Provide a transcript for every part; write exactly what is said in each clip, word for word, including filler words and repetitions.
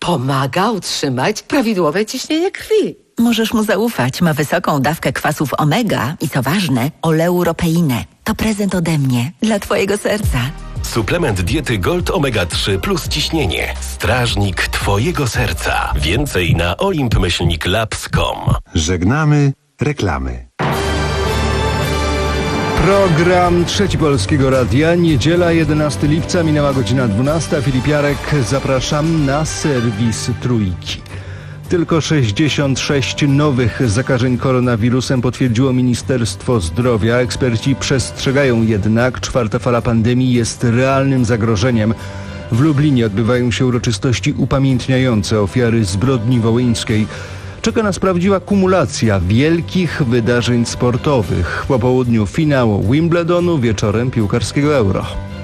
Pomaga utrzymać prawidłowe ciśnienie krwi. Możesz mu zaufać. Ma wysoką dawkę kwasów omega i co ważne, oleuropeinę. To prezent ode mnie dla twojego serca. Suplement diety Gold Omega trzy plus ciśnienie. Strażnik twojego serca. Więcej na olimp myślnik labs kropka com. Żegnamy reklamy. Program Trzeci Polskiego Radia. Niedziela, jedenastego lipca, minęła godzina dwunasta. Filip Jarek, zapraszam na serwis Trójki. Tylko sześćdziesiąt sześć nowych zakażeń koronawirusem potwierdziło Ministerstwo Zdrowia. Eksperci przestrzegają jednak, czwarta fala pandemii jest realnym zagrożeniem. W Lublinie odbywają się uroczystości upamiętniające ofiary zbrodni wołyńskiej. Czeka nas prawdziwa kumulacja wielkich wydarzeń sportowych. Po południu finał Wimbledonu, wieczorem piłkarskiego Euro.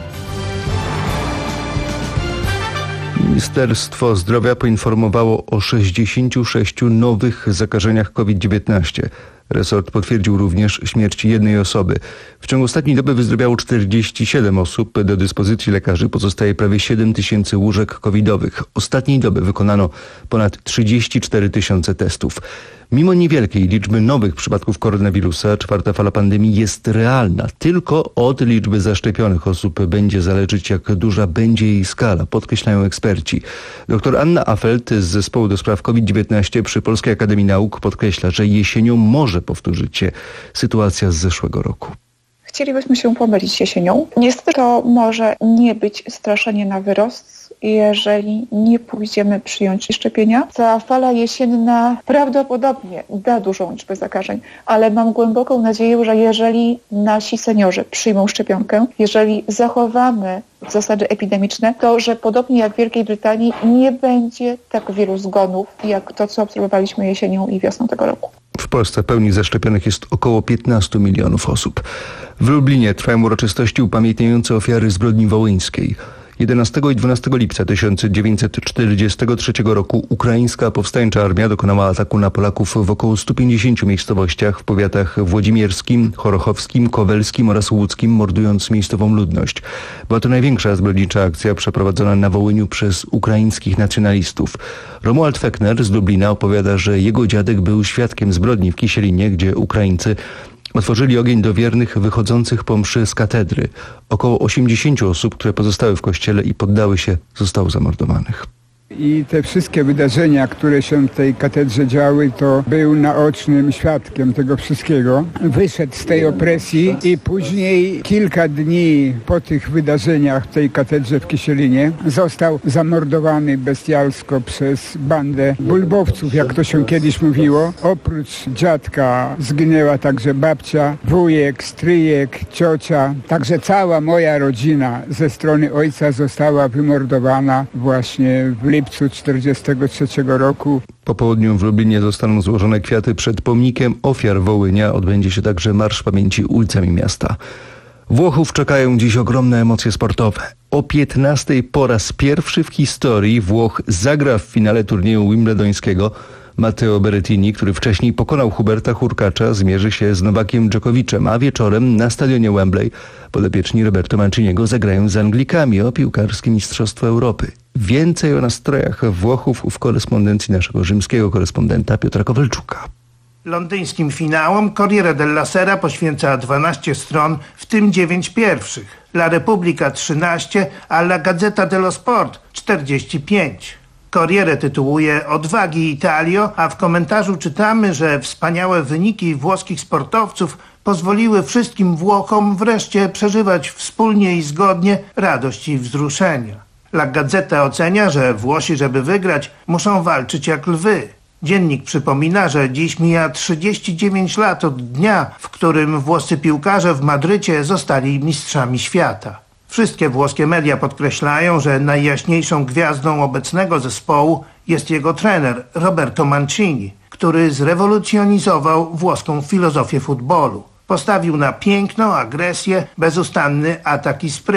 Ministerstwo Zdrowia poinformowało o sześćdziesięciu sześciu nowych zakażeniach COVID dziewiętnaście. Resort potwierdził również śmierć jednej osoby. W ciągu ostatniej doby wyzdrowiało czterdzieści siedem osób. Do dyspozycji lekarzy pozostaje prawie siedem tysięcy łóżek covidowych. Ostatniej doby wykonano ponad trzydzieści cztery tysiące testów. Mimo niewielkiej liczby nowych przypadków koronawirusa, czwarta fala pandemii jest realna. Tylko od liczby zaszczepionych osób będzie zależeć, jak duża będzie jej skala, podkreślają eksperci. Doktor Anna Afelt z Zespołu do Spraw COVID dziewiętnaście przy Polskiej Akademii Nauk podkreśla, że jesienią może powtórzyć się sytuacja z zeszłego roku. Chcielibyśmy się pomylić jesienią. Niestety to może nie być straszenie na wyrost, jeżeli nie pójdziemy przyjąć szczepienia. Ta fala jesienna prawdopodobnie da dużą liczbę zakażeń, ale mam głęboką nadzieję, że jeżeli nasi seniorzy przyjmą szczepionkę, jeżeli zachowamy zasady epidemiczne, to że podobnie jak w Wielkiej Brytanii nie będzie tak wielu zgonów, jak to, co obserwowaliśmy jesienią i wiosną tego roku. W Polsce w pełni zaszczepionych jest około piętnastu milionów osób. W Lublinie trwają uroczystości upamiętniające ofiary zbrodni wołyńskiej. jedenastego i dwunastego lipca tysiąc dziewięćset czterdziestego trzeciego roku ukraińska powstańcza armia dokonała ataku na Polaków w około stu pięćdziesięciu miejscowościach w powiatach włodzimierskim, chorochowskim, kowelskim oraz łódzkim, mordując miejscową ludność. Była to największa zbrodnicza akcja przeprowadzona na Wołyniu przez ukraińskich nacjonalistów. Romuald Fechner z Lublina opowiada, że jego dziadek był świadkiem zbrodni w Kisielinie, gdzie Ukraińcy otworzyli ogień do wiernych wychodzących po mszy z katedry. Około osiemdziesięciu osób, które pozostały w kościele i poddały się, zostało zamordowanych. I te wszystkie wydarzenia, które się w tej katedrze działy, to był naocznym świadkiem tego wszystkiego. Wyszedł z tej opresji i później, kilka dni po tych wydarzeniach w tej katedrze w Kisielinie, został zamordowany bestialsko przez bandę bulbowców, jak to się kiedyś mówiło. Oprócz dziadka zginęła także babcia, wujek, stryjek, ciocia. Także cała moja rodzina ze strony ojca została wymordowana właśnie w lipcu tysiąc dziewięćset czterdziestego trzeciego roku. Po południu w Lublinie zostaną złożone kwiaty przed pomnikiem ofiar Wołynia. Odbędzie się także Marsz Pamięci ulicami miasta. Włochów czekają dziś ogromne emocje sportowe. O piętnastej po raz pierwszy w historii Włoch zagra w finale turnieju wimbledońskiego. Matteo Berrettini, który wcześniej pokonał Huberta Hurkacza, zmierzy się z Nowakiem Dżokowiczem, a wieczorem na stadionie Wembley podopieczni Roberto Manciniego zagrają z Anglikami o piłkarskie Mistrzostwo Europy. Więcej o nastrojach Włochów w korespondencji naszego rzymskiego korespondenta Piotra Kowalczuka. Londyńskim finałom Corriere della Sera poświęca dwanaście stron, w tym dziewięć pierwszych. La Repubblica trzynaście, a La Gazzetta dello Sport czterdzieści pięć. Corriere tytułuje Odwagi Italio, a w komentarzu czytamy, że wspaniałe wyniki włoskich sportowców pozwoliły wszystkim Włochom wreszcie przeżywać wspólnie i zgodnie radość i wzruszenia. La Gazzetta ocenia, że Włosi, żeby wygrać, muszą walczyć jak lwy. Dziennik przypomina, że dziś mija trzydzieści dziewięć lat od dnia, w którym włoscy piłkarze w Madrycie zostali mistrzami świata. Wszystkie włoskie media podkreślają, że najjaśniejszą gwiazdą obecnego zespołu jest jego trener Roberto Mancini, który zrewolucjonizował włoską filozofię futbolu. Postawił na piękno, agresję, bezustanny atak i spryt.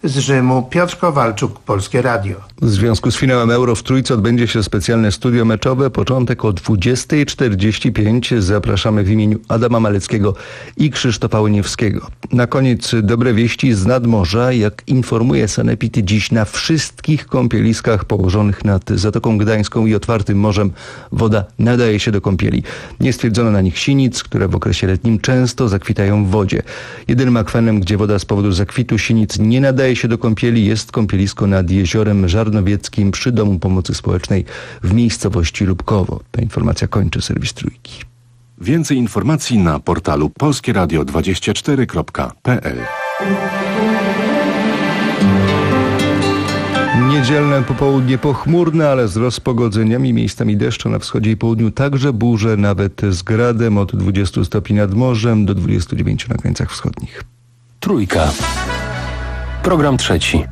Z Rzymu Piotr Kowalczuk, Polskie Radio. W związku z finałem Euro w Trójce odbędzie się specjalne studio meczowe. Początek o dwudziesta czterdzieści pięć. Zapraszamy w imieniu Adama Maleckiego i Krzysztofa Łyniewskiego. Na koniec dobre wieści z nadmorza. Jak informuje Sanepid, dziś na wszystkich kąpieliskach położonych nad Zatoką Gdańską i otwartym morzem woda nadaje się do kąpieli. Nie stwierdzono na nich sinic, które w okresie letnim często zakwitają w wodzie. Jedynym akwenem, gdzie woda z powodu zakwitu sinic nie nadaje się do kąpieli, jest kąpielisko nad jeziorem Żarnowieckim przy Domu Pomocy Społecznej w miejscowości Lubkowo. Ta informacja kończy serwis Trójki. Więcej informacji na portalu polskieradio dwadzieścia cztery kropka p l. Niedzielne popołudnie pochmurne, ale z rozpogodzeniami, miejscami deszczu na wschodzie i południu, także burze, nawet z gradem od dwudziestu stopni nad morzem do dwudziestu dziewięciu na krańcach wschodnich. Trójka. Program trzeci.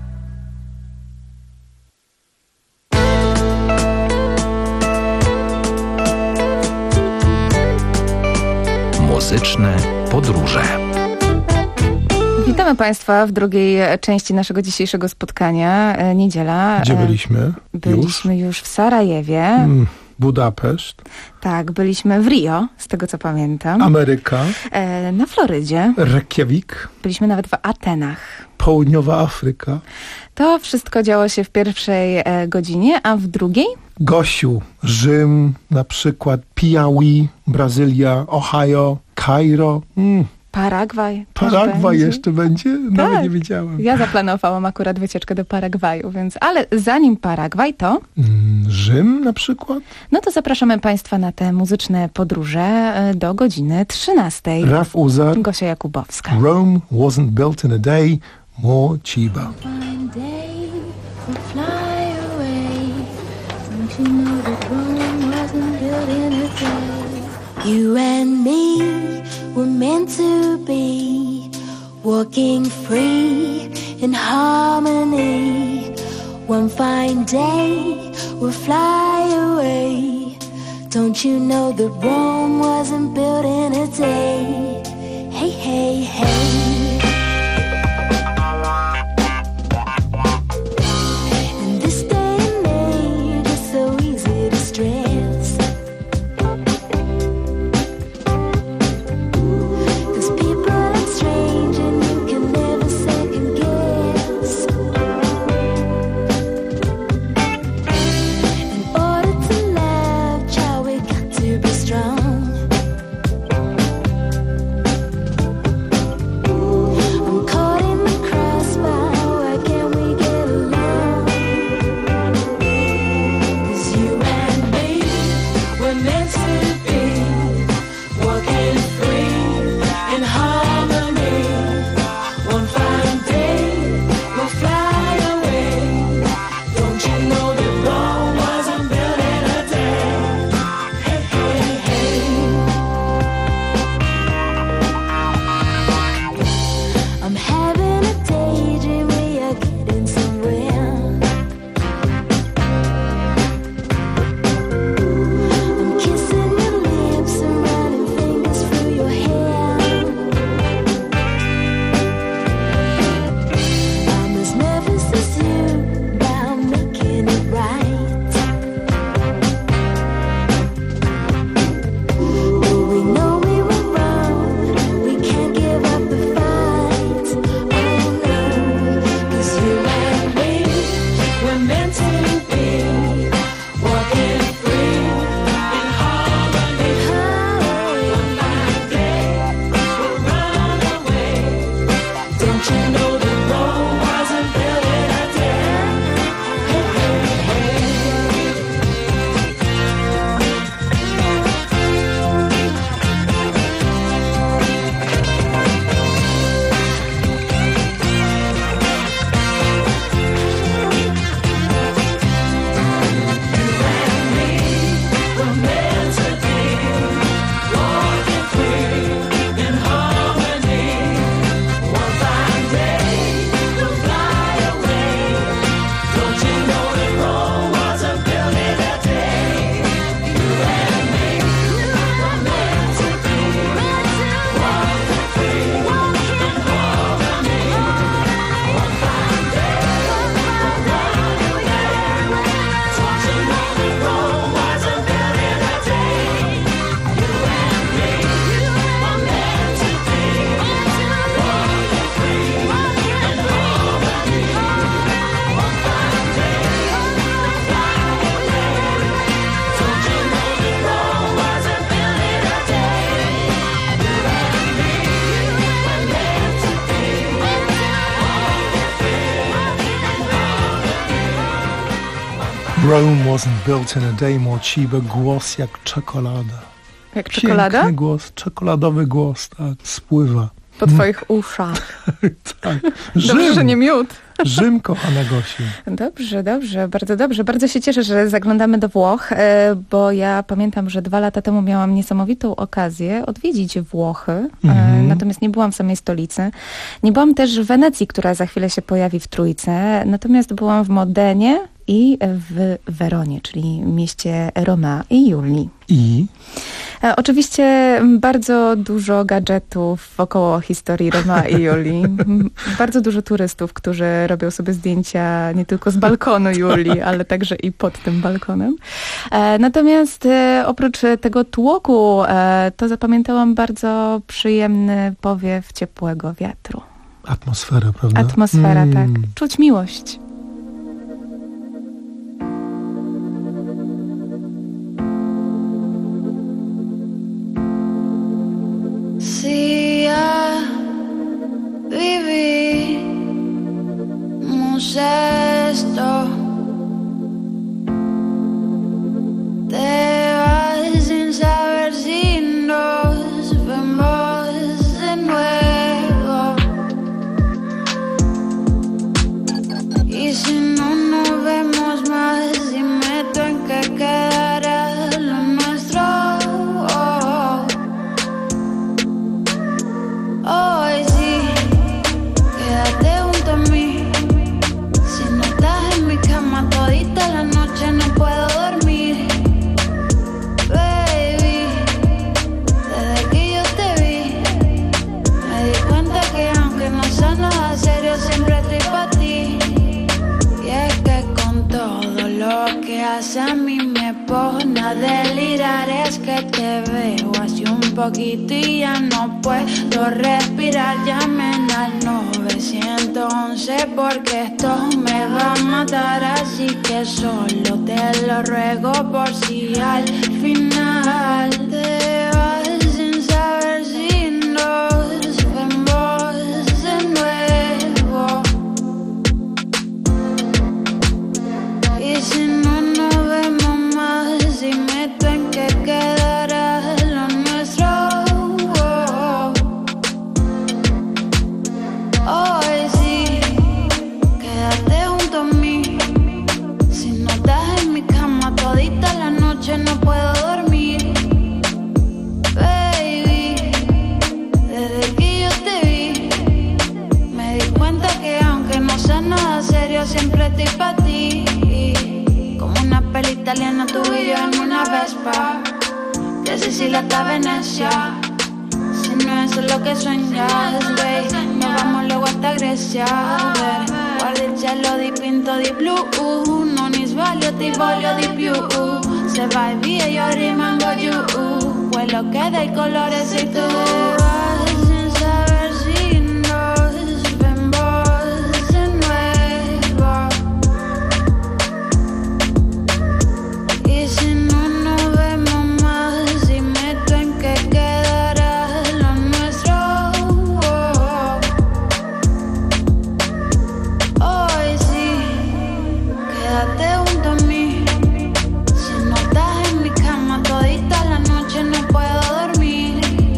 Muzyczne podróże. Witamy Państwa w drugiej części naszego dzisiejszego spotkania. Niedziela. Gdzie byliśmy? Byliśmy już, już w Sarajewie. Mm, Budapeszt. Tak, byliśmy w Rio, z tego co pamiętam. Ameryka. E, na Florydzie. Reykjavik. Byliśmy nawet w Atenach. Południowa Afryka. To wszystko działo się w pierwszej e, godzinie, a w drugiej? Gosiu, Rzym, na przykład Piauí, Brazylia, Ohio, Kairo. Mm. Paragwaj. Paragwaj będzie. jeszcze będzie? Tak. Nawet nie wiedziałem. Ja zaplanowałam akurat wycieczkę do Paragwaju, więc, ale zanim Paragwaj, to... Mm, Rzym na przykład? No to zapraszamy Państwa na te muzyczne podróże do godziny trzynastej. Raf Uzar. Gosia Jakubowska. Rome wasn't built in a day, more Chiba. You and me were meant to be, walking free in harmony. One fine day we'll fly away. Don't you know that Rome wasn't built in a day? Hey, hey, hey. Rome wasn't built in a day, Mochiba. Głos jak czekolada. Jak czekolada? Piękny głos, czekoladowy głos, tak, spływa. Po twoich uszach. Tak. Dobrze, że nie miód. Rzym, kochana Gosiu. Dobrze, dobrze, bardzo dobrze. Bardzo się cieszę, że zaglądamy do Włoch, bo ja pamiętam, że dwa lata temu miałam niesamowitą okazję odwiedzić Włochy, mhm. natomiast nie byłam w samej stolicy. Nie byłam też w Wenecji, która za chwilę się pojawi w Trójce, natomiast byłam w Modenie i w Weronie, czyli mieście Romea i Julii. I? E, oczywiście bardzo dużo gadżetów wokoło historii Romea i Julii. Bardzo dużo turystów, którzy robią sobie zdjęcia nie tylko z balkonu Julii, ale także i pod tym balkonem. E, natomiast e, oprócz tego tłoku, e, to zapamiętałam bardzo przyjemny powiew ciepłego wiatru. Atmosfera, prawda? Atmosfera, mm. tak. Czuć miłość. Si ya vivimos esto, te vas sin saber si nos vemos de nuevo. Y si no nos vemos más, dime tú en qué quedará lo nuestro. Hoy sí, quédate junto a mí. Si no estás en mi cama todita la noche no puedo dormir. Baby, desde que yo te vi me di cuenta que aunque no sea nada serio siempre estoy pa' ti. Y es que con todo lo que hace a mí me pone a delirar. Es que te veo así un poquito y ya no puedo respirar. Llamen al nueve once porque esto me va a matar. Así que solo te lo ruego por si al final te vas sin saber si nos vemos de nuevo. Y si no nos vemos más, dime tú en qué quedará lo nuestro. Hoy sí, quédate junto a mí. Si no estás en mi cama todita la noche no puedo dormir. Baby, desde que yo te vi me di cuenta que aunque no sea nada serio siempre estoy pa' ti. Como una peli italiana tú y yo en una Vespa, de Sicilia hasta Venecia. Si no es lo que sueñas, wey, nos vamos luego hasta Grecia. Ver, guarda il cielo dipinto di blu, non mi sbaglio, ti voglio di più. Se vai via io rimango giù, quello che dai colore sei tu. Vas sin saber si nos vemos de nuevo. Y si no nos vemos más, dime tú en qué quedará lo nuestro. Hoy sí, quédate junto a mí. Si no estás en mi cama todita la noche no puedo dormir.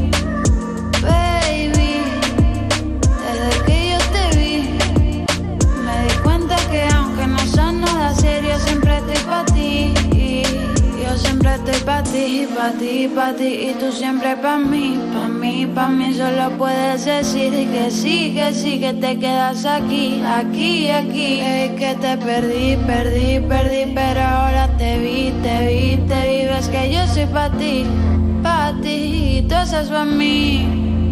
Baby, desde que yo te vi me di cuenta que aunque no sea nada serio siempre estoy pa' ti. Yo siempre estoy pa' ti, pa' ti, pa' ti. Y tú siempre pa' mí, pa' mí, pa' mí. Solo puedes decir que sí, que sí, que te quedas aquí, aquí, aquí. Es que te perdí, perdí, perdí, pero ahora te vi, te vi, te vi. Ves que yo soy pa' ti, pa' ti. Y tú estás pa' mí.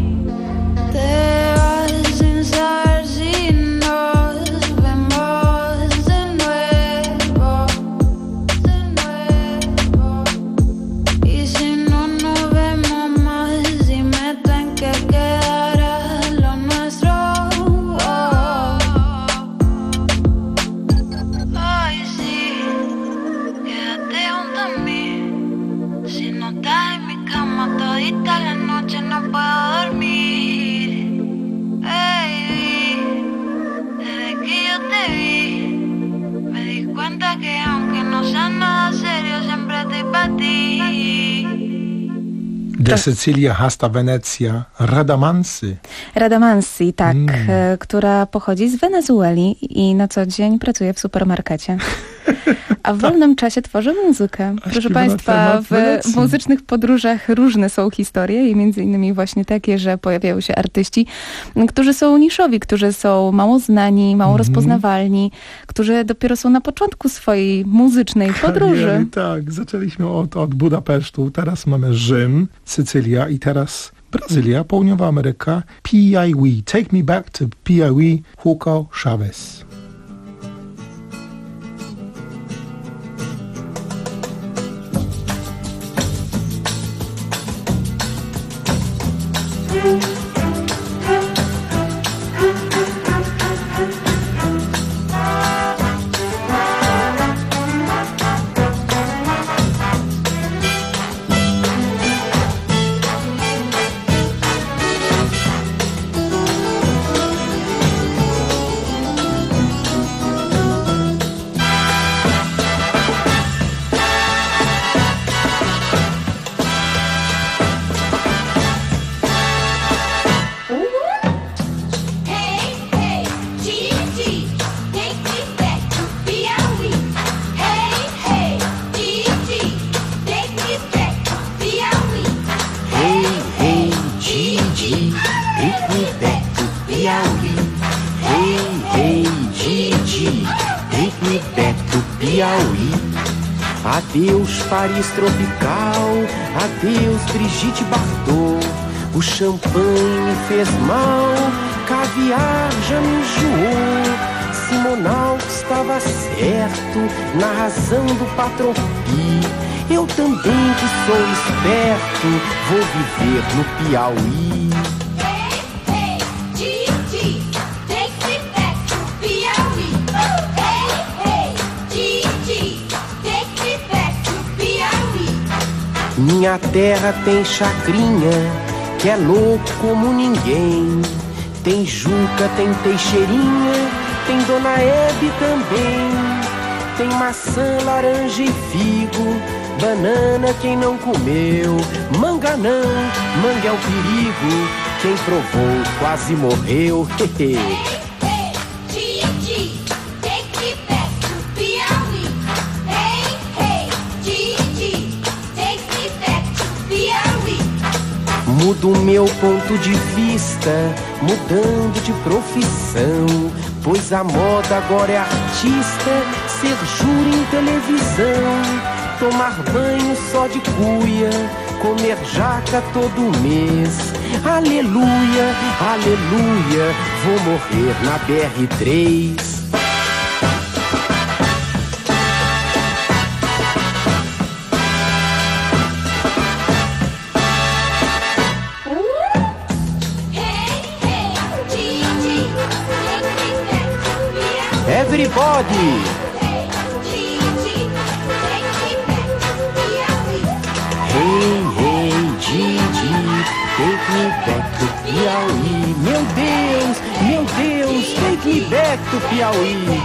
Te vas sin saber si nos vemos de nuevo. Y si no nos vemos más, dime tú en qué quedará lo nuestro. Ay, sí, quédate junto a mí. Si no estás en mi cama todita la noche no puedo dormir. Baby, desde que yo te vi me di cuenta que aunque no sea pa' ti. De Sycylia hasta Wenecja, Radamancy. Radamancy, tak, Mm. e, która pochodzi z Wenezueli i na co dzień pracuje w supermarkecie. A w wolnym czasie tworzy muzykę. Proszę śpiewa na Państwa, temat w Wenecji. muzycznych podróżach różne są historie i między innymi właśnie takie, że pojawiają się artyści, którzy są niszowi, którzy są mało znani, mało Mhm. rozpoznawalni, którzy dopiero są na początku swojej muzycznej podróży. Kariery, tak, zaczęliśmy od, od Budapesztu, teraz mamy Rzym, Sycylia i teraz Brazylia, Południowa Ameryka, P I W. Take me back to P I W, Hugo Chavez. Adeus Paris tropical, adeus Brigitte Bardot. O champanhe me fez mal, caviar já me enjoou. Simonal estava certo na razão do patrão Pi. Eu também que sou esperto, vou viver no Piauí. Minha terra tem chacrinha, que é louco como ninguém. Tem Juca, tem Teixeirinha, tem Dona Hebe também. Tem maçã, laranja e figo, banana quem não comeu. Manga não, manga é o perigo, quem provou quase morreu. Mudo meu ponto de vista, mudando de profissão, pois a moda agora é artista, ser júri em televisão, tomar banho só de cuia, comer jaca todo mês. Aleluia, aleluia, vou morrer na B R três. Everybody! Hey, hey, Gigi, take me back to Piauí. Meu Deus, meu Deus, take me back to Piauí.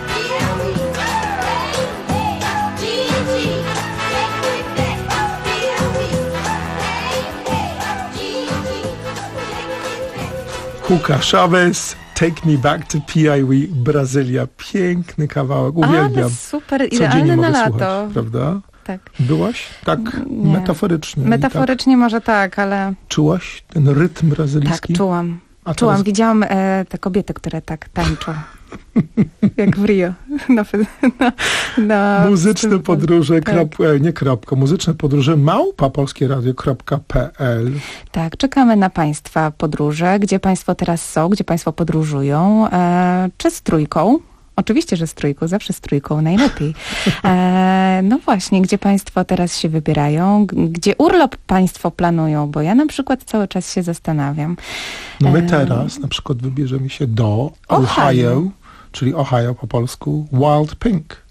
Hugo Chavez, Take Me Back to P I W, Brazylia. Piękny kawałek, uwielbiam. Ale super, Codziennie idealny na mogę lato. słuchać, prawda? Tak. Byłaś? Tak Nie. metaforycznie. Metaforycznie może tak, ale Tak. Czułaś ten rytm brazylijski? tak, czułam. A Czułam, teraz- widziałam e, te kobiety, które tak tańczą. Jak w Rio. Na, na, na, Muzyczne podróże, tak. krop, e, nie kropka, muzyczne podróże małpa polskieradio kropka p l. Tak, czekamy na Państwa podróże, gdzie Państwo teraz są, gdzie Państwo podróżują, e, czy z trójką. Oczywiście, że z trójką, zawsze z trójką najlepiej. E, no właśnie, gdzie Państwo teraz się wybierają, g- gdzie urlop Państwo planują, bo ja na przykład cały czas się zastanawiam. No my E, teraz na przykład wybierzemy się do Ohio. Ohio, czyli Ohio po polsku, Wild Pink.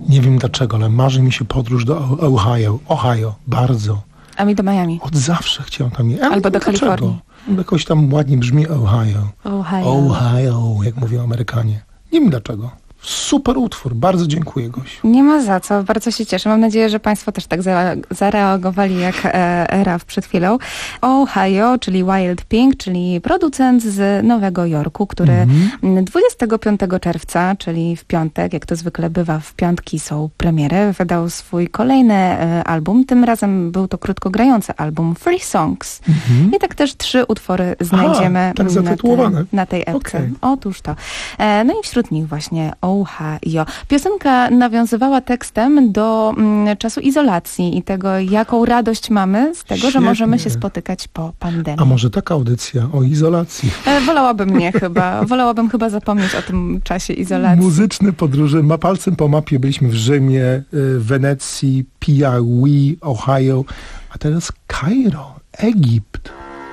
Nie wiem dlaczego, ale marzy mi się podróż do Ohio. Ohio, bardzo. A mi do Miami. Od zawsze chciałem tam jechać. Albo do Kalifornii. Jakoś tam ładnie brzmi Ohio. Ohio. Ohio, jak mówią Amerykanie. Nie wiem dlaczego. Super utwór, bardzo dziękuję, Gosiu. Nie ma za co, bardzo się cieszę. Mam nadzieję, że Państwo też tak zareagowali jak e, Raf przed chwilą. Ohio, czyli Wild Pink, czyli producent z Nowego Jorku, który mm-hmm. dwudziestego piątego czerwca, czyli w piątek, jak to zwykle bywa, w piątki są premiery, wydał swój kolejny e, album. Tym razem był to krótkogrający album Free Songs. Mm-hmm. I tak też trzy utwory znajdziemy Aha, tak zatytułowane. na, te, na tej epce. Okay. Otóż to. E, no i wśród nich właśnie Ohio. Piosenka nawiązywała tekstem do mm, czasu izolacji i tego, jaką radość mamy z tego, Świetnie. że możemy się spotykać po pandemii. A może taka audycja o izolacji? E, wolałabym nie chyba. Wolałabym chyba zapomnieć o tym czasie izolacji. Muzyczne podróże. Ma palcem po mapie. Byliśmy w Rzymie, w Wenecji, Piauí, Ohio, a teraz Kairo, Egipt.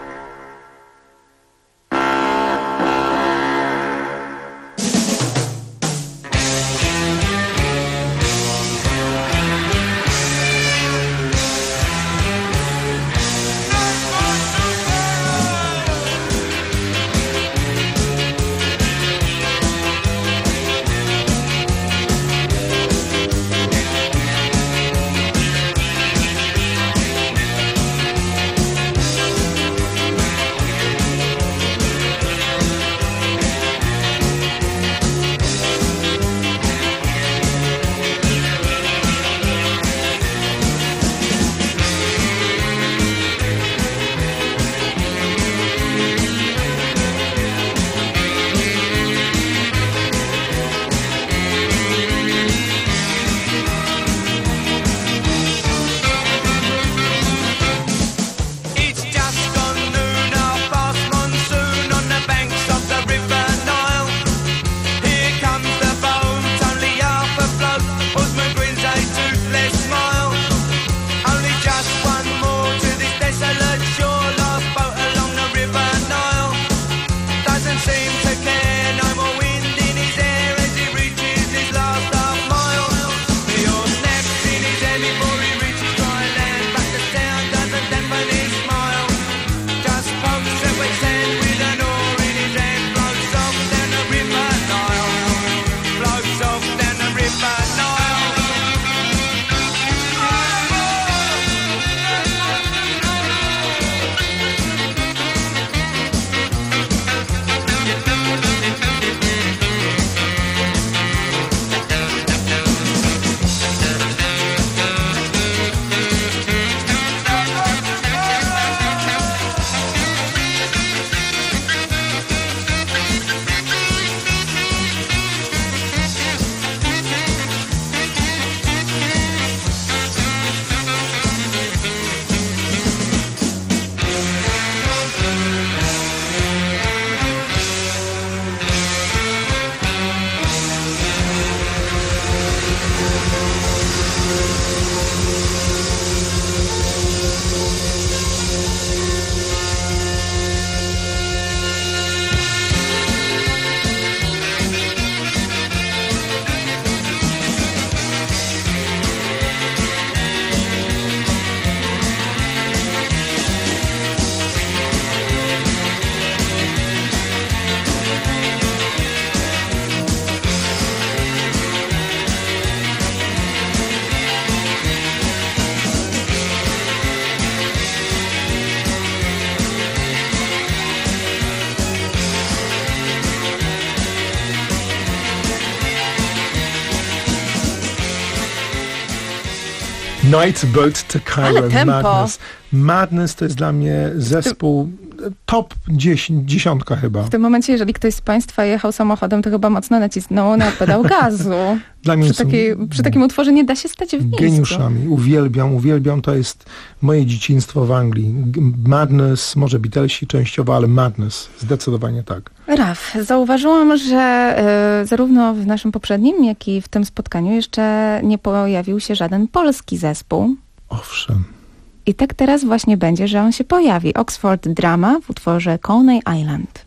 Night Boat to Cairo, Madness. Madness to jest dla mnie zespół top dziesięć, dziesiątka chyba. W tym momencie, jeżeli ktoś z Państwa jechał samochodem, to chyba mocno nacisnął na pedał gazu. Dla mnie przy, takiej, przy takim utworze nie da się stać w miejscu. Geniuszami. Uwielbiam, uwielbiam. To jest moje dzieciństwo w Anglii. Madness, może Beatlesi częściowo, ale Madness. Zdecydowanie tak. Raf, zauważyłam, że y, zarówno w naszym poprzednim, jak i w tym spotkaniu jeszcze nie pojawił się żaden polski zespół. Owszem. I tak teraz właśnie będzie, że on się pojawi. Oxford Drama w utworze Coney Island.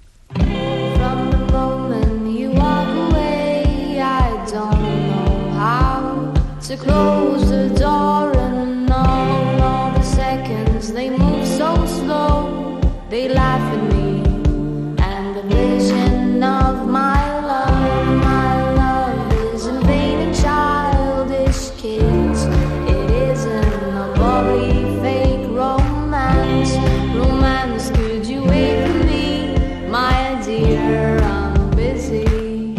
From the moment you walk away, I don't know how to close the door, and all, all the seconds they move so slow. They laugh at me and the vision of my love, my love is invading childish kids. It isn't a bubbly fake romance. Romance, could you wait for me, my dear? I'm busy.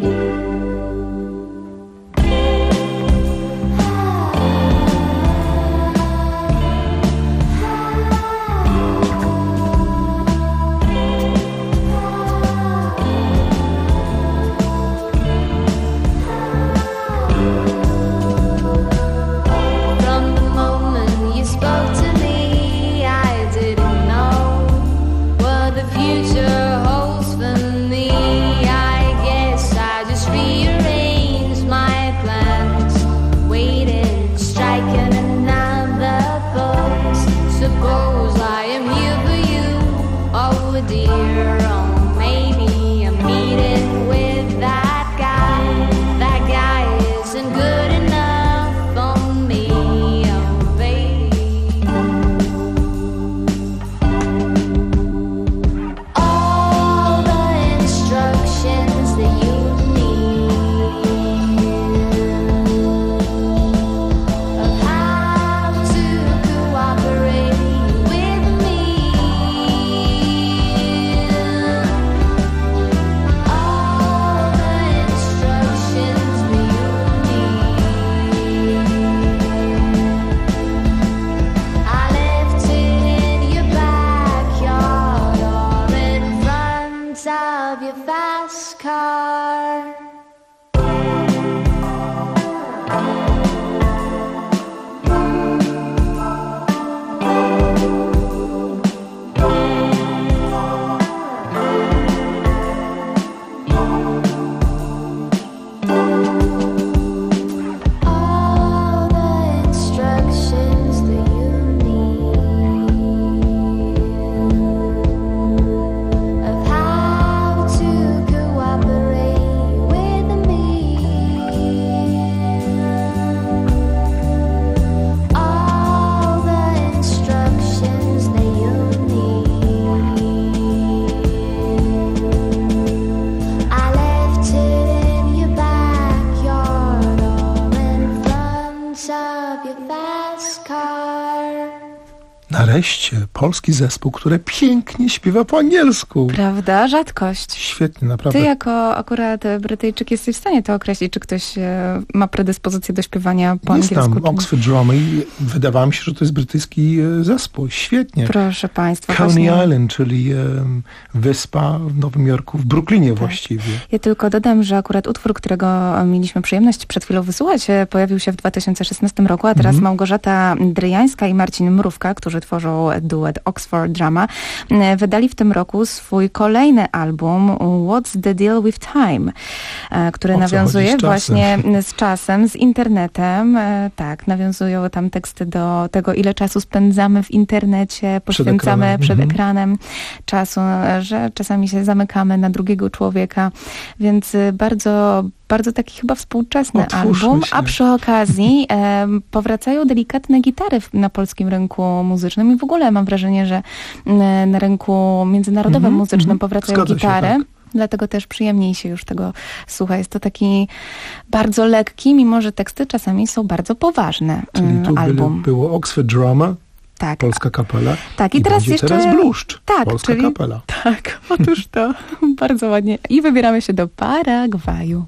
Nareszcie polski zespół, który pięknie śpiewa po angielsku. Prawda? Rzadkość. Świetnie, naprawdę. Ty jako akurat Brytyjczyk jesteś w stanie to określić, czy ktoś e, ma predyspozycję do śpiewania po Jest angielsku. Tam Oxford Drama i wydawało mi się, że to jest brytyjski e, zespół. Świetnie. Proszę państwa. Coney właśnie. Island, czyli e, wyspa w Nowym Jorku, w Brooklynie tak. właściwie. Ja tylko dodam, że akurat utwór, którego mieliśmy przyjemność przed chwilą wysłuchać, pojawił się w dwa tysiące szesnastym roku, a teraz mm-hmm. Małgorzata Dryjańska i Marcin Mrówka, którzy tworzą duet Oxford Drama, wydali w tym roku swój kolejny album What's the Deal with Time, który o nawiązuje z właśnie z czasem, z internetem. Tak, nawiązują tam teksty do tego, ile czasu spędzamy w internecie, poświęcamy przed ekranem, przed mm-hmm. ekranem czasu, że czasami się zamykamy na drugiego człowieka, więc bardzo Bardzo taki chyba współczesny Otwórzmy album, się. a przy okazji e, powracają delikatne gitary w, na polskim rynku muzycznym i w ogóle mam wrażenie, że e, na rynku międzynarodowym mm-hmm, muzycznym mm-hmm. powracają Zgadza gitary. Się, tak. Dlatego też przyjemniej się już tego słucha. Jest to taki bardzo lekki, mimo że teksty czasami są bardzo poważne. Czyli tu album. Byli, było Oxford Drama, tak. polska kapela. Tak, i, i teraz jeszcze teraz Bluszcz, tak, polska czyli, kapela. Tak, otóż to. Bardzo ładnie. I wybieramy się do Paragwaju.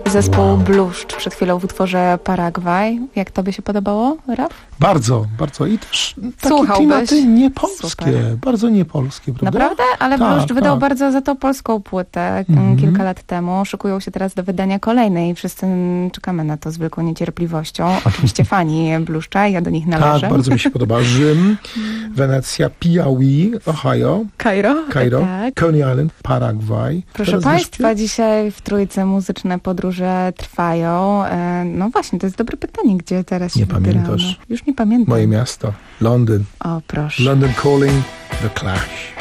zespół Bluszcz przed chwilą w utworze Paragwaj. Jak tobie się podobało, Raf? Bardzo, bardzo. I też takie Słuchałbyś? klimaty niepolskie, Super. bardzo niepolskie, prawda? Naprawdę? Ale tak, Bluszcz wydał tak. bardzo za to polską płytę Mhm. kilka lat temu. Szykują się teraz do wydania kolejnej. Wszyscy czekamy na to z wielką niecierpliwością. Oczywiście fani Bluszcza, ja do nich należę. Tak, bardzo mi się podoba. Rzym, Wenecja, Piauí, Ohio, Kairo. Cairo, Tak. Coney Island, Paragwaj. Proszę Teraz Państwa, wreszcie- dzisiaj w Trójce muzyczne podróże trwają. E, No właśnie, to jest dobre pytanie, gdzie teraz się Nie wybieramy. pamiętasz? Już nie pamiętam. Moje miasto, Londyn. O, proszę. London Calling, The Clash.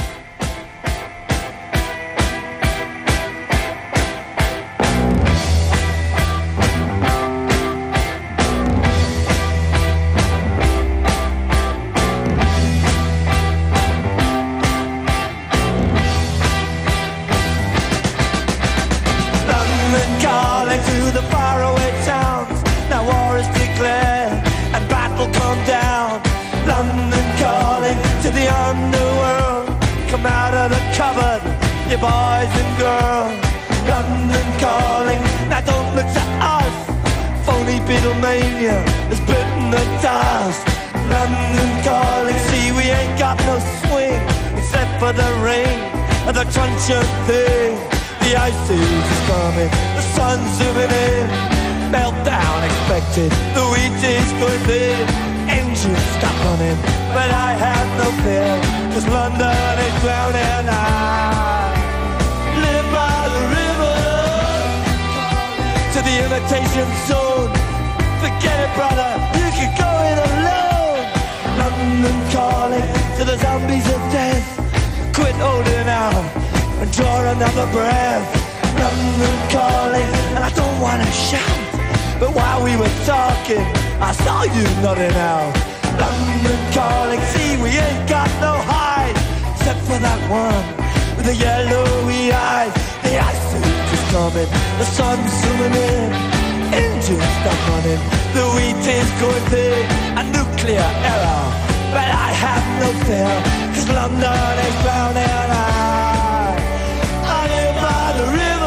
London calling to the faraway towns. Now war is declared and battle come down. London calling to the underworld. Come out of the cupboard, you boys and girls. London calling, now don't look to us. Phony Beatlemania has bitten the dust. London calling, see we ain't got no swing except for the rain and the truncheon thing. The ice age is coming, the sun's zooming in. Meltdown expected, the wheat is going thin. Engines stop running, but I have no fear, cause London is drowning. I live by the river, to the imitation zone. Forget it, brother, you can go it alone. London calling to the zombies of death. Quit holding out and draw another breath. London calling, and I don't wanna shout, but while we were talking, I saw you nodding out. London calling, see we ain't got no hide, except for that one with the yellowy eyes. The ice age is coming, the sun's zooming in, engines stop running, the wheat is going thin, a nuclear error, but I have no fear, cause London is drowning. I, I live by the river.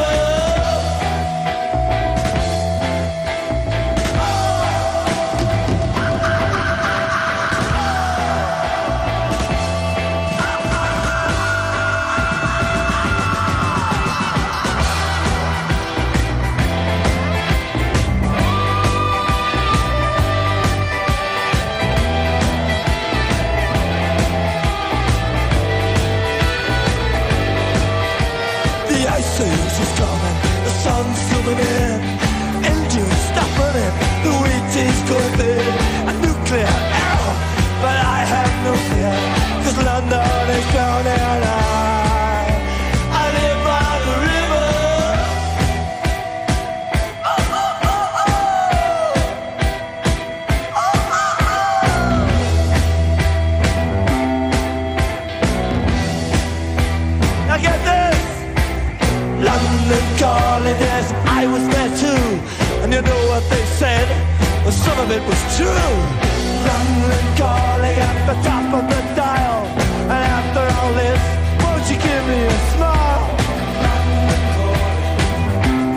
The ice age is coming, the sun's zooming in, engines stop running, the wheat is going thin, a nuclear error, but I have no fear, cause London is drowning. I, I live by the river. Oh, oh, oh, oh. Oh, oh, oh. Now get this. London calling, yes, I was there too. And you know what they said? Well, some of it was true. London calling at the top of the dial. And after all this, won't you give me a smile? London calling.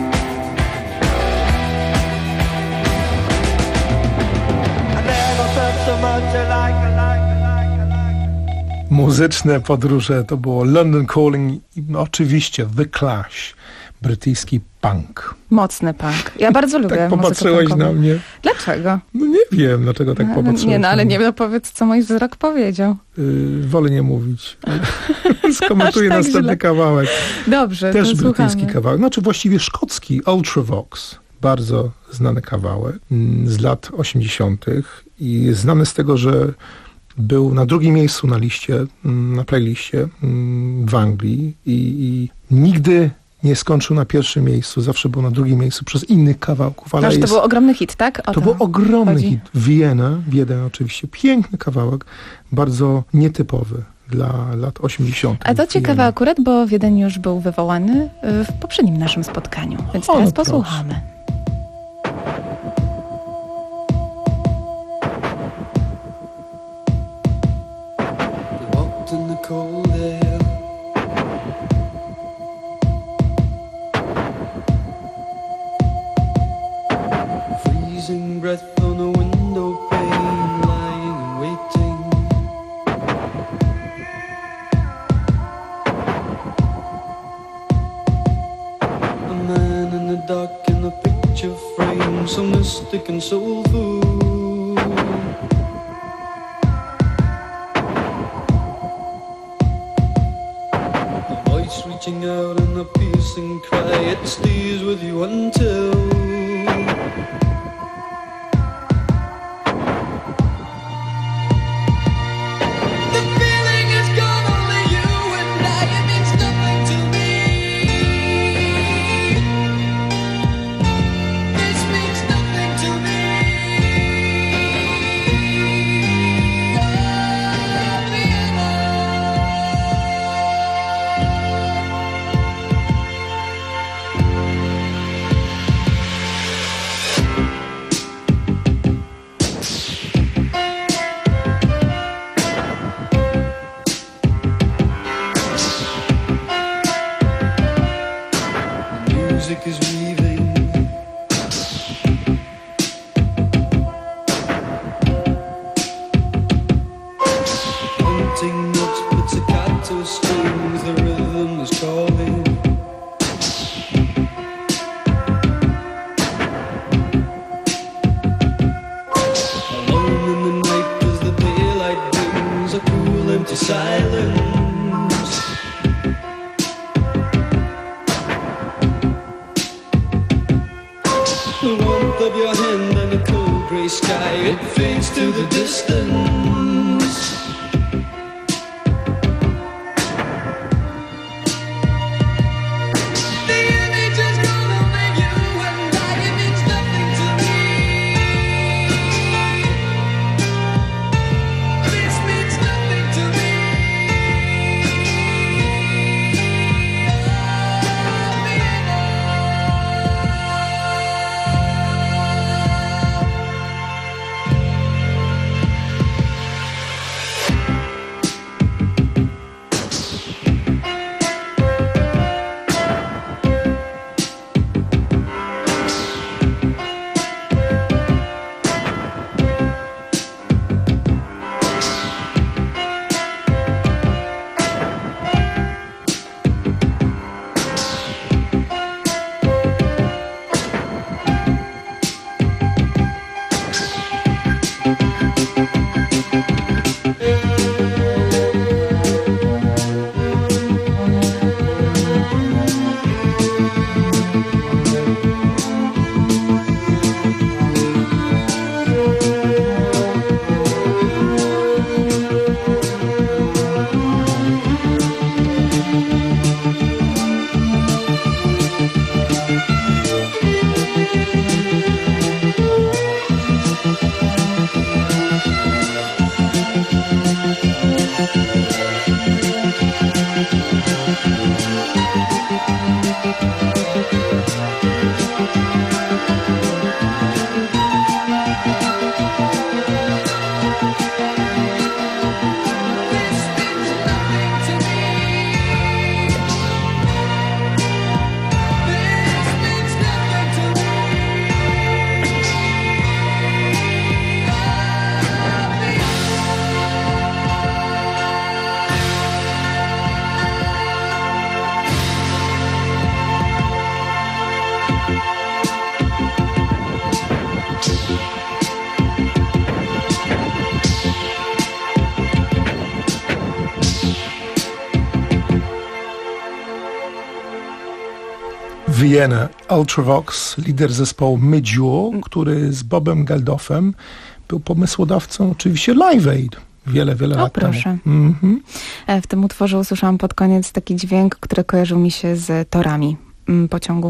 I never felt so much like, like, like, like. Muzyczne podróże to było London Calling i no, oczywiście The Clash, brytyjski punk. Mocny punk. Ja bardzo lubię Tak muzykę popatrzyłaś punkową. na mnie. Dlaczego? No nie wiem, dlaczego tak No, popatrzyłaś. nie, no ale na nie, mnie. no powiedz, co mój wzrok powiedział. Yy, wolę nie mówić. Skomentuję Aż tak następny źle. kawałek. Dobrze, Też to brytyjski słuchamy. kawałek, znaczy właściwie szkocki, Ultravox. Bardzo znany kawałek mm, z lat osiemdziesiątych i znany z tego, że był na drugim miejscu na liście, mm, na playliście mm, w Anglii i, i nigdy nie skończył na pierwszym miejscu, zawsze był na drugim miejscu przez innych kawałków. Ale Znaczy, to jest, był ogromny hit, tak? O to był ogromny chodzi. hit. Vienna, Wiedeń oczywiście, piękny kawałek, bardzo nietypowy dla lat osiemdziesiątych. A to ciekawe Vienna. akurat, bo Wiedeń już był wywołany y, w poprzednim naszym spotkaniu, więc O, teraz no proszę. posłuchamy. Walked in the cold air. making soul food. A voice reaching out in a piercing cry, it stays with you until music is weaving. Hunting notes, pizzicato strings, the rhythm is calling. Alone in the night as the daylight brings a cool empty silence. The warmth of your hand and the cold grey sky, it fades to the distance. The image is gonna make you and I, it means nothing to me. This means nothing to me. Vienna, Ultravox, lider zespołu Midjour, który z Bobem Geldofem był pomysłodawcą oczywiście Live Aid wiele, wiele o, lat proszę. temu. Mm-hmm. W tym utworze usłyszałam pod koniec taki dźwięk, który kojarzył mi się z torami mm, pociągu.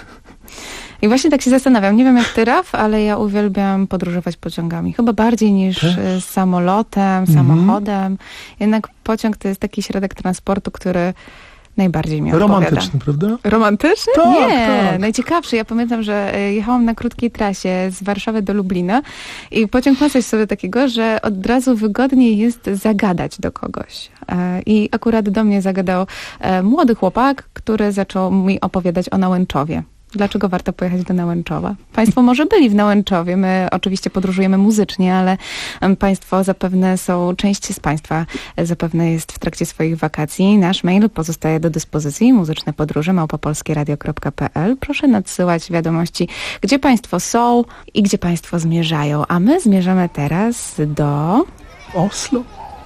I właśnie tak się zastanawiam, nie wiem jak ty, Raf, ale ja uwielbiam podróżować pociągami. Chyba bardziej niż Też? z samolotem, samochodem. Mm-hmm. Jednak pociąg to jest taki środek transportu, który najbardziej mi odpowiada. Romantyczny, prawda? Romantyczny? Tak, nie, tak. Najciekawszy. Ja pamiętam, że jechałam na krótkiej trasie z Warszawy do Lublina i pociąg ma coś sobie takiego, że od razu wygodniej jest zagadać do kogoś. I akurat do mnie zagadał młody chłopak, który zaczął mi opowiadać o Nałęczowie. dlaczego warto pojechać do Nałęczowa. Państwo może byli w Nałęczowie, my oczywiście podróżujemy muzycznie, ale Państwo zapewne są, część z Państwa zapewne jest w trakcie swoich wakacji. Nasz mail pozostaje do dyspozycji, muzyczne podróże małpa polskie radio kropka p l. Proszę nadsyłać wiadomości, gdzie Państwo są i gdzie Państwo zmierzają. A my zmierzamy teraz do... Oslo.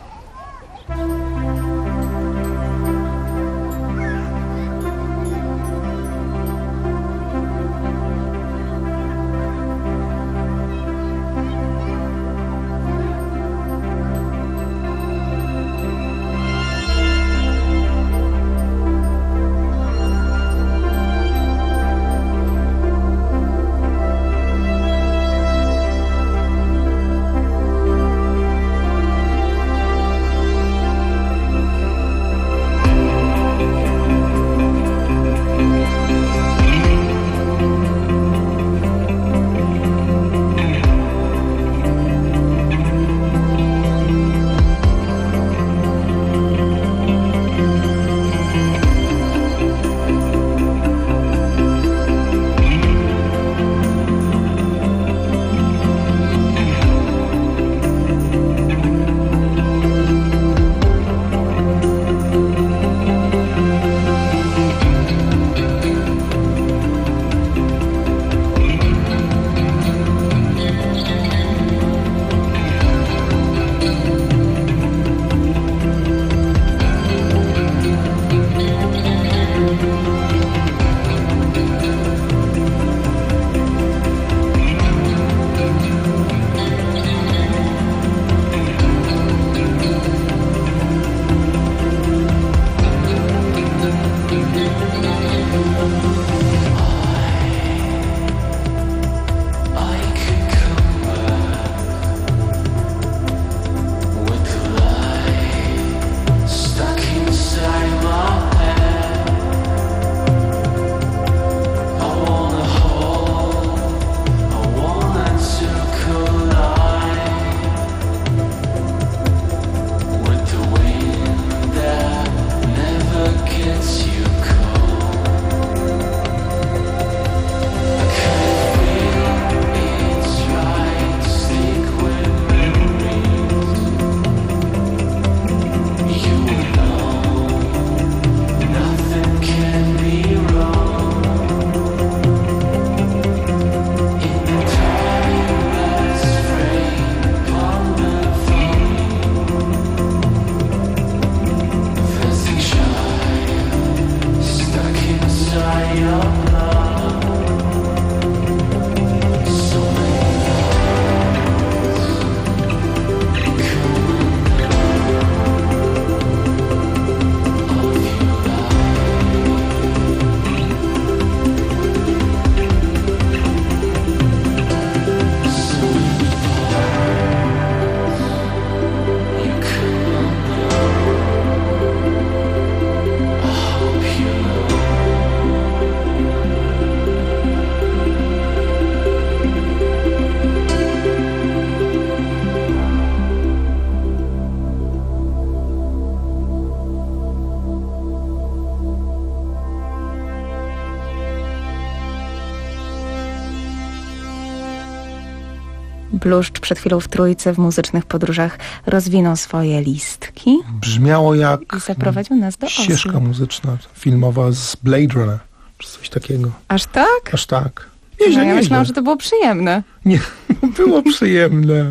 Bluszcz przed chwilą w Trójce w muzycznych podróżach rozwinął swoje listki. Brzmiało jak I zaprowadził nas do ścieżka Oslo. muzyczna filmowa z Blade Runner, czy coś takiego. Aż tak? Aż tak. No, Nieźle, ja nieźle. myślałam, że to było przyjemne. Nie, było przyjemne.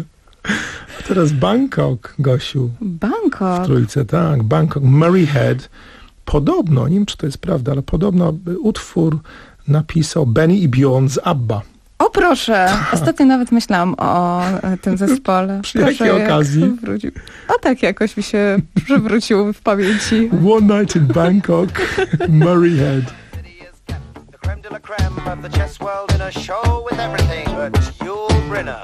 A teraz Bangkok, Gosiu. Bangkok? W Trójce, tak. Bangkok, Murray Head. Podobno, nie wiem czy to jest prawda, ale podobno utwór napisał Benny i Bjorn z ABBA. O proszę! Ostatnio nawet myślałam o e, tym zespole. Przy Proszę, jakiej okazji? jak wrócił. A tak jakoś mi się przywrócił w pamięci. One Night in Bangkok, Murray Head. Creme de la creme of the chess world in a show with everything but Yul Brynner.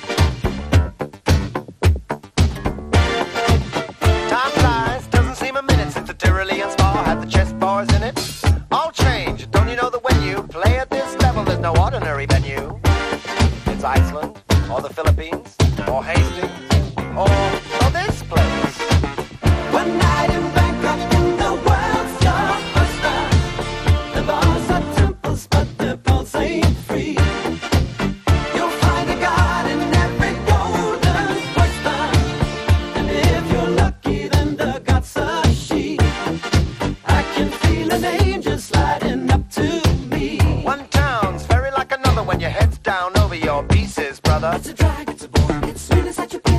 Time flies, doesn't seem a minute since the Tyrolean spa had the chess bars in it. All change, don't you know that when you play at this level, there's no ordinary venue. It's Iceland, or the Philippines, or Hastings, or, or this place. One night in Bangkok in the world's your oyster. The bars are temples, but the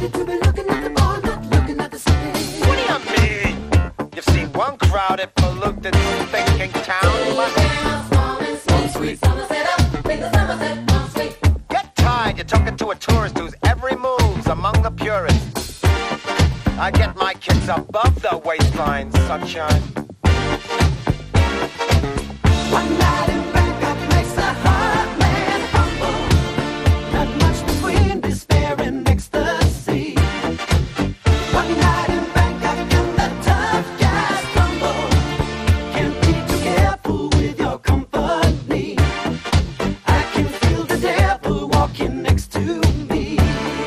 What do you mean? You've seen one crowded, polluted, thinking town, but get tired, you're talking to a tourist whose every move's among the purists. I get my kicks above the waistline, sunshine. One night in Bangkok makes the heart man humble. Not much between despair and ecstasy. One night in Bangkok and the tough guys crumble. Can't be too careful with your company. I can feel the devil walking next to me.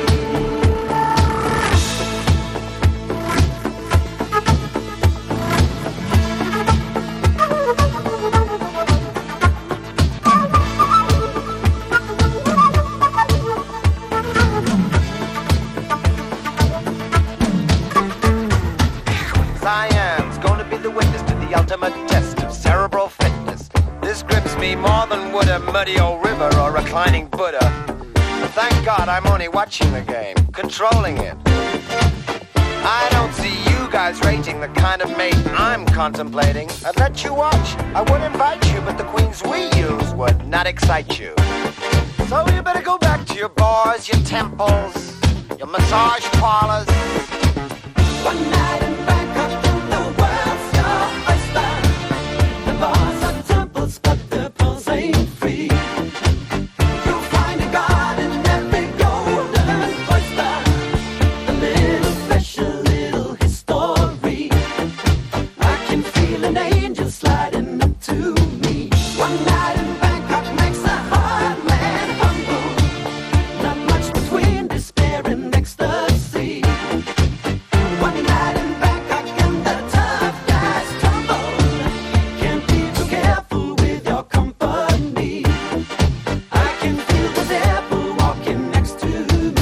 Siam's gonna be the witness to the ultimate test of cerebral fitness. This grips me more than would a muddy old river or reclining Buddha. But thank God I'm only watching the game, controlling it. I don't see you guys rating the kind of mate I'm contemplating. I'd let you watch, I would invite you, but the queens we use would not excite you. So you better go back to your bars, your temples, your massage parlors. One night in Bangkok and the world's your oyster. The bars are temples, but the pearls ain't free. You'll find a god in every golden oyster. A little special little history. I can feel an angel sliding up to me. One night in Bangkok makes a hard man humble. Not much between despair and ecstasy. One night in Bangkok and the tough guys tumble. Can't be too careful with your company. I can feel the devil walking next to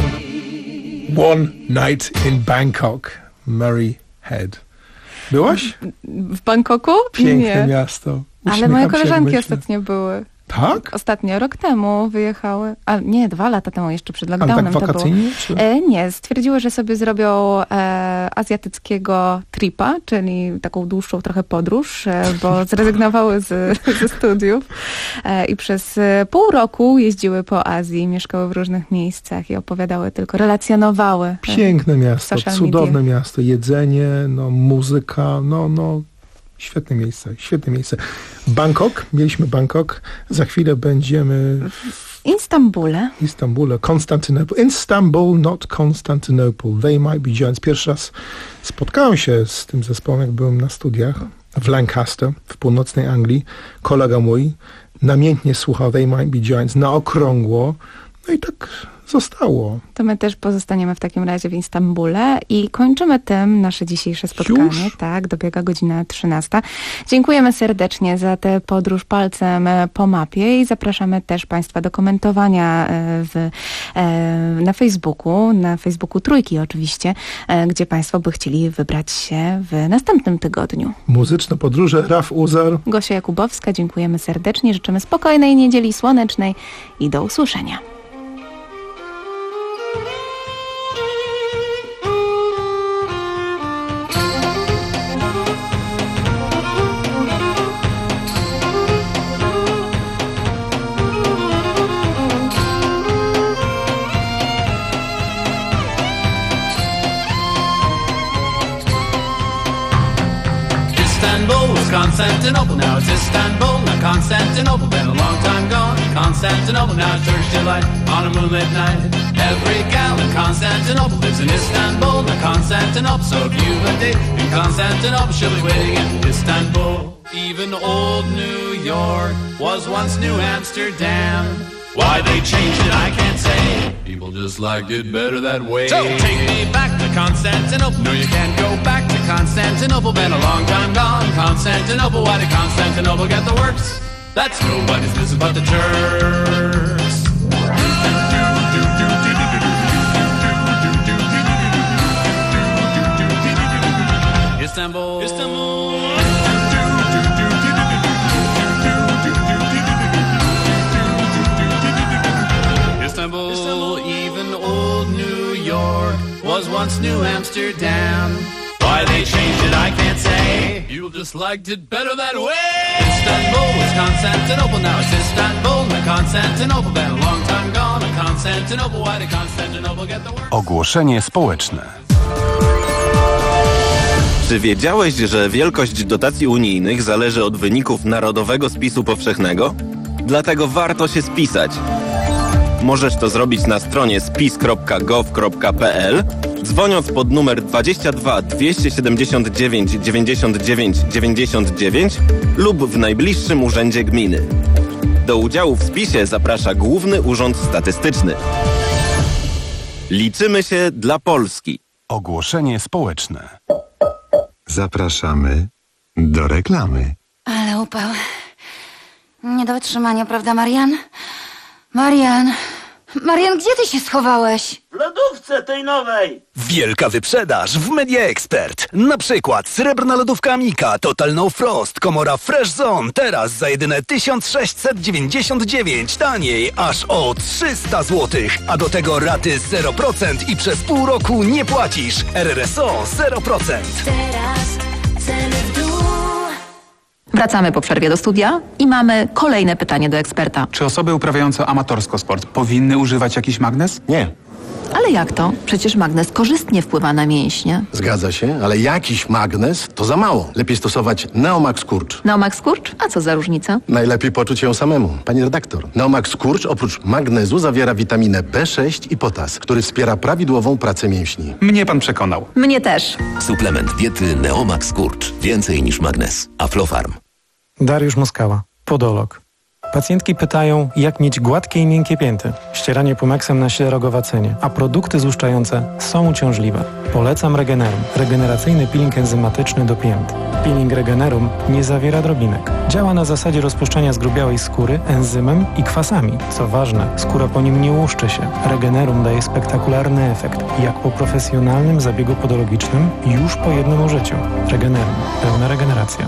me. One Night in Bangkok, Murray Head. Byłaś? W Bangkoku? Piękne Nie. miasto. Ale Uśmiecham moje się, koleżanki jak myślę. ostatnio były. Tak? Ostatnio, rok temu wyjechały, a nie, dwa lata temu jeszcze przed lockdownem tak to było. wakacyjnie, czy? E, nie, stwierdziły, że sobie zrobią e, azjatyckiego tripa, czyli taką dłuższą trochę podróż, e, bo zrezygnowały z, ze studiów e, i przez e, pół roku jeździły po Azji, mieszkały w różnych miejscach i opowiadały tylko, relacjonowały. e, Piękne miasto, social cudowne media. miasto, jedzenie, no muzyka, no, no świetne miejsce, świetne miejsce. Bangkok, mieliśmy Bangkok, za chwilę będziemy W Istambule. w Istambule, Konstantynopol. Istanbul, not Constantinople. They Might Be Giants. Pierwszy raz spotkałem się z tym zespołem, jak byłem na studiach w Lancaster, w północnej Anglii. Kolega mój namiętnie słuchał They Might Be Giants na okrągło. No i tak zostało. To my też pozostaniemy w takim razie w Istambule i kończymy tym nasze dzisiejsze spotkanie. Już? Tak, dobiega godzina trzynasta. Dziękujemy serdecznie za tę podróż palcem po mapie i zapraszamy też Państwa do komentowania w, na Facebooku, na Facebooku Trójki oczywiście, gdzie Państwo by chcieli wybrać się w następnym tygodniu. Muzyczne podróże, Raf Uzar. Gosia Jakubowska, dziękujemy serdecznie, życzymy spokojnej niedzieli słonecznej i do usłyszenia. Istanbul was Constantinople, now it's Istanbul, not Constantinople. Been a long time gone, Constantinople, now it's Turkish delight on a moonlit night. Every gal in Constantinople lives in Istanbul, not Constantinople. So if you've a date in Constantinople, she'll be waiting in Istanbul. Even old New York was once New Amsterdam. Why they changed it, I can't say. People just liked it better that way. So take me back to Constantinople. No, you can't go back to Constantinople. Been a long time gone, Constantinople. Why did Constantinople get the works? That's nobody's business but the Turks. Istanbul, Istanbul. Istanbul, Istanbul, even old New York York was once New Amsterdam. Why they changed it, I can't say. You just liked it better that way. Istanbul was Constantinople, now it's Istanbul, not Constantinople. Been a long time gone, a Constantinople. Why did Constantinople get the word? Ogłoszenie społeczne. Czy wiedziałeś, że wielkość dotacji unijnych zależy od wyników Narodowego Spisu Powszechnego? Dlatego warto się spisać. Możesz to zrobić na stronie spis kropka gov kropka pl, dzwoniąc pod numer dwadzieścia dwa dwieście siedemdziesiąt dziewięć dziewięćdziesiąt dziewięć dziewięćdziesiąt dziewięć lub w najbliższym urzędzie gminy. Do udziału w spisie zaprasza Główny Urząd Statystyczny. Liczymy się dla Polski. Ogłoszenie społeczne. Zapraszamy do reklamy. Ale upał. Nie do wytrzymania, prawda, Marian? Marian... Marian, gdzie ty się schowałeś? W lodówce tej nowej. Wielka wyprzedaż w Media Expert. Na przykład srebrna lodówka Amika Total No Frost, komora Fresh Zone. Teraz za jedyne tysiąc sześćset dziewięćdziesiąt dziewięć. Taniej aż o trzysta złotych. A do tego raty zero procent i przez pół roku nie płacisz. R R S O zero procent. Teraz ceny w dół. Wracamy po przerwie do studia i mamy kolejne pytanie do eksperta. Czy osoby uprawiające amatorsko sport powinny używać jakiś magnes? Nie. Ale jak to? Przecież magnes korzystnie wpływa na mięśnie. Zgadza się, ale jakiś magnes to za mało. Lepiej stosować Neomax Kurcz. Neomax Kurcz? A co za różnica? Najlepiej poczuć ją samemu. Pani redaktor, Neomax Kurcz oprócz magnezu zawiera witaminę B sześć i potas, który wspiera prawidłową pracę mięśni. Mnie pan przekonał. Mnie też. Suplement diety Neomax Kurcz. Więcej niż magnes. Aflofarm. Dariusz Moskała, podolog. Pacjentki pytają, jak mieć gładkie i miękkie pięty. Ścieranie Pumexem na źle rogowacenie, a produkty złuszczające są uciążliwe. Polecam Regenerum, regeneracyjny peeling enzymatyczny do pięt. Peeling Regenerum nie zawiera drobinek. Działa na zasadzie rozpuszczania zgrubiałej skóry enzymem i kwasami. Co ważne, skóra po nim nie łuszczy się. Regenerum daje spektakularny efekt, jak po profesjonalnym zabiegu podologicznym już po jednym użyciu. Regenerum. Pełna regeneracja.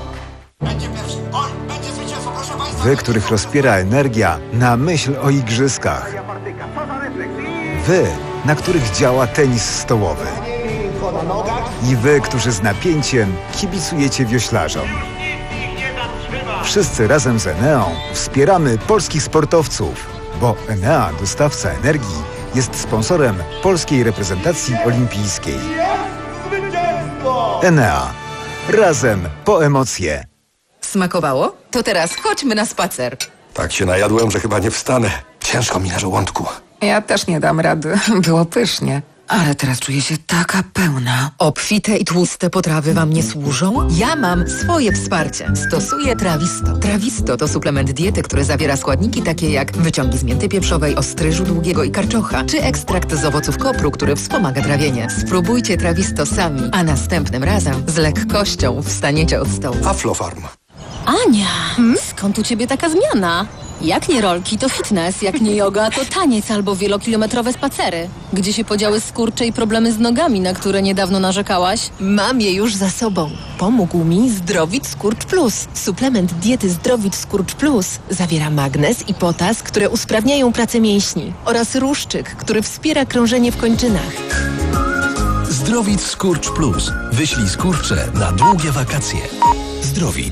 Wy, których rozpiera energia na myśl o igrzyskach. Wy, na których działa tenis stołowy. I wy, którzy z napięciem kibicujecie wioślarzom. Wszyscy razem z Eneą wspieramy polskich sportowców, bo Enea, dostawca energii, jest sponsorem polskiej reprezentacji olimpijskiej. Enea. Razem po emocje. Smakowało? To teraz chodźmy na spacer. Tak się najadłem, że chyba nie wstanę. Ciężko mi na żołądku. Ja też nie dam rady. Było pysznie. Ale teraz czuję się taka pełna. Obfite i tłuste potrawy wam nie służą? Ja mam swoje wsparcie. Stosuję Trawisto. Trawisto to suplement diety, który zawiera składniki takie jak wyciągi z mięty pieprzowej, ostryżu długiego i karczocha, czy ekstrakt z owoców kopru, który wspomaga trawienie. Spróbujcie Trawisto sami, a następnym razem z lekkością wstaniecie od stołu. Aflofarm. Ania, hmm? Skąd u ciebie taka zmiana? Jak nie rolki, to fitness, jak nie yoga, to taniec albo wielokilometrowe spacery. Gdzie się podziały skurcze i problemy z nogami, na które niedawno narzekałaś? Mam je już za sobą. Pomógł mi Zdrowit Skurcz Plus. Suplement diety Zdrowit Skurcz Plus zawiera magnez i potas, które usprawniają pracę mięśni, oraz ruszczyk, który wspiera krążenie w kończynach. Zdrowit Skurcz Plus. Wyślij skurcze na długie wakacje. Zdrowit.